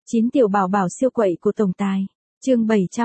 9 tiểu bảo bảo siêu quậy của tổng tài. Chương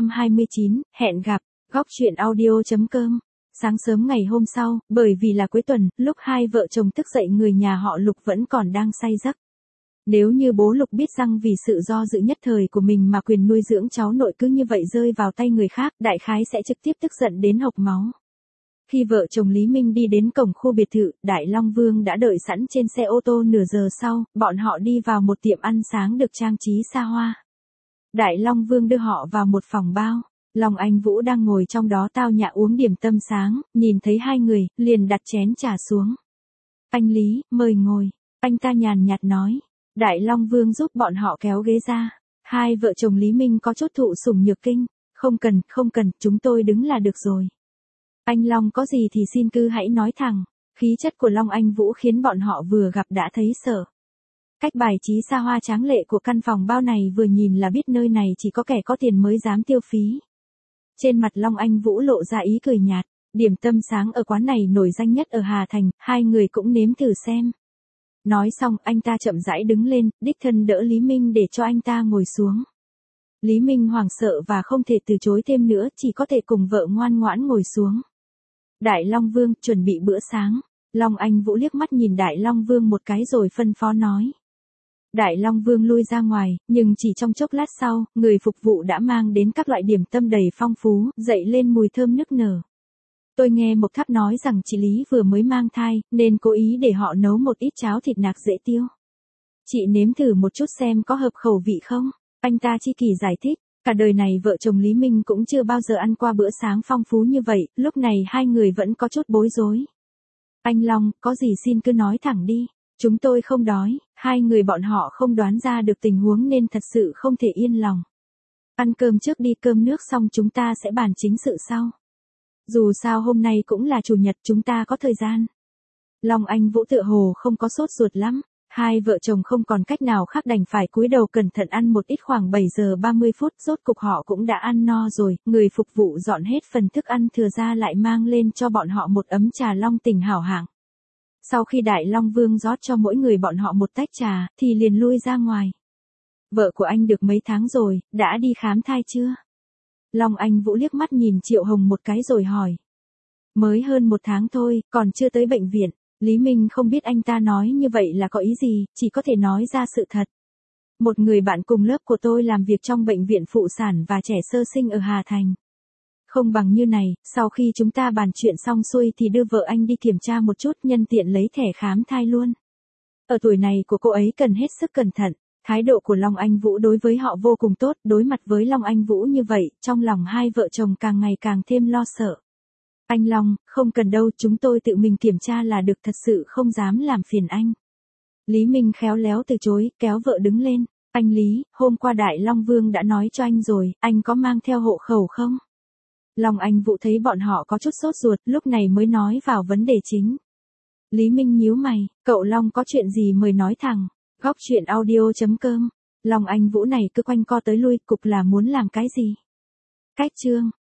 729, hẹn gặp. Góc truyện audio.com. Sáng sớm ngày hôm sau, bởi vì là cuối tuần, lúc hai vợ chồng thức dậy người nhà họ Lục vẫn còn đang say giấc. Nếu như bố Lục biết rằng vì sự do dự nhất thời của mình mà quyền nuôi dưỡng cháu nội cứ như vậy rơi vào tay người khác, đại khái sẽ trực tiếp tức giận đến hộc máu. Khi vợ chồng Lý Minh đi đến cổng khu biệt thự, Đại Long Vương đã đợi sẵn trên xe ô tô nửa giờ sau, bọn họ đi vào một tiệm ăn sáng được trang trí xa hoa. Đại Long Vương đưa họ vào một phòng bao. Long Anh Vũ đang ngồi trong đó tao nhã uống điểm tâm sáng, nhìn thấy hai người, liền đặt chén trà xuống. Anh Lý, mời ngồi. Anh ta nhàn nhạt nói. Đại Long Vương giúp bọn họ kéo ghế ra. Hai vợ chồng Lý Minh có chút thụ sủng nhược kinh. Không cần, chúng tôi đứng là được rồi. Anh Long có gì thì xin cứ hãy nói thẳng. Khí chất của Long Anh Vũ khiến bọn họ vừa gặp đã thấy sợ. Cách bài trí xa hoa tráng lệ của căn phòng bao này vừa nhìn là biết nơi này chỉ có kẻ có tiền mới dám tiêu phí. Trên mặt Long Anh Vũ lộ ra ý cười nhạt. Điểm tâm sáng ở quán này nổi danh nhất ở Hà Thành, hai người cũng nếm thử xem. Nói xong anh ta chậm rãi đứng lên, đích thân đỡ Lý Minh để cho anh ta ngồi xuống. Lý Minh hoảng sợ và không thể từ chối thêm nữa, chỉ có thể cùng vợ ngoan ngoãn ngồi xuống. Đại Long Vương chuẩn bị bữa sáng. Long Anh Vũ liếc mắt nhìn Đại Long Vương một cái rồi phân phó nói. Đại Long Vương lui ra ngoài, nhưng chỉ trong chốc lát sau, người phục vụ đã mang đến các loại điểm tâm đầy phong phú, dậy lên mùi thơm nức nở. Tôi nghe Mộc Tháp nói rằng chị Lý vừa mới mang thai, nên cố ý để họ nấu một ít cháo thịt nạc dễ tiêu. Chị nếm thử một chút xem có hợp khẩu vị không? Anh ta chi kỳ giải thích. Cả đời này vợ chồng Lý Minh cũng chưa bao giờ ăn qua bữa sáng phong phú như vậy, lúc này hai người vẫn có chút bối rối. Anh Long, có gì xin cứ nói thẳng đi. Chúng tôi không đói, hai người bọn họ không đoán ra được tình huống nên thật sự không thể yên lòng. Ăn cơm trước đi, cơm nước xong chúng ta sẽ bàn chính sự sau. Dù sao hôm nay cũng là chủ nhật, chúng ta có thời gian. Long Anh Vũ tựa hồ không có sốt ruột lắm. Hai vợ chồng không còn cách nào khác đành phải cúi đầu cẩn thận ăn một ít. Khoảng 7 giờ 30 phút rốt cục họ cũng đã ăn no rồi, người phục vụ dọn hết phần thức ăn thừa ra lại mang lên cho bọn họ một ấm trà long tỉnh hảo hạng. Sau khi Đại Long Vương rót cho mỗi người bọn họ một tách trà, thì liền lui ra ngoài. Vợ của anh được mấy tháng rồi, đã đi khám thai chưa? Long Anh Vũ liếc mắt nhìn Triệu Hồng một cái rồi hỏi. Mới hơn 1 tháng thôi, còn chưa tới bệnh viện. Lý Minh không biết anh ta nói như vậy là có ý gì, chỉ có thể nói ra sự thật. Một người bạn cùng lớp của tôi làm việc trong bệnh viện phụ sản và trẻ sơ sinh ở Hà Thành. Không bằng như này, sau khi chúng ta bàn chuyện xong xuôi thì đưa vợ anh đi kiểm tra một chút, nhân tiện lấy thẻ khám thai luôn. Ở tuổi này của cô ấy cần hết sức cẩn thận. Thái độ của Long Anh Vũ đối với họ vô cùng tốt, đối mặt với Long Anh Vũ như vậy, trong lòng hai vợ chồng càng ngày càng thêm lo sợ. Anh Long, không cần đâu, chúng tôi tự mình kiểm tra là được, thật sự không dám làm phiền anh. Lý Minh khéo léo từ chối, kéo vợ đứng lên. Anh Lý, hôm qua Đại Long Vương đã nói cho anh rồi, anh có mang theo hộ khẩu không? Long Anh Vũ thấy bọn họ có chút sốt ruột, lúc này mới nói vào vấn đề chính. Lý Minh nhíu mày, cậu Long có chuyện gì mời nói thẳng. Góc truyện audio.com. Long Anh Vũ này cứ quanh co tới lui, cục là muốn làm cái gì? Cách chương.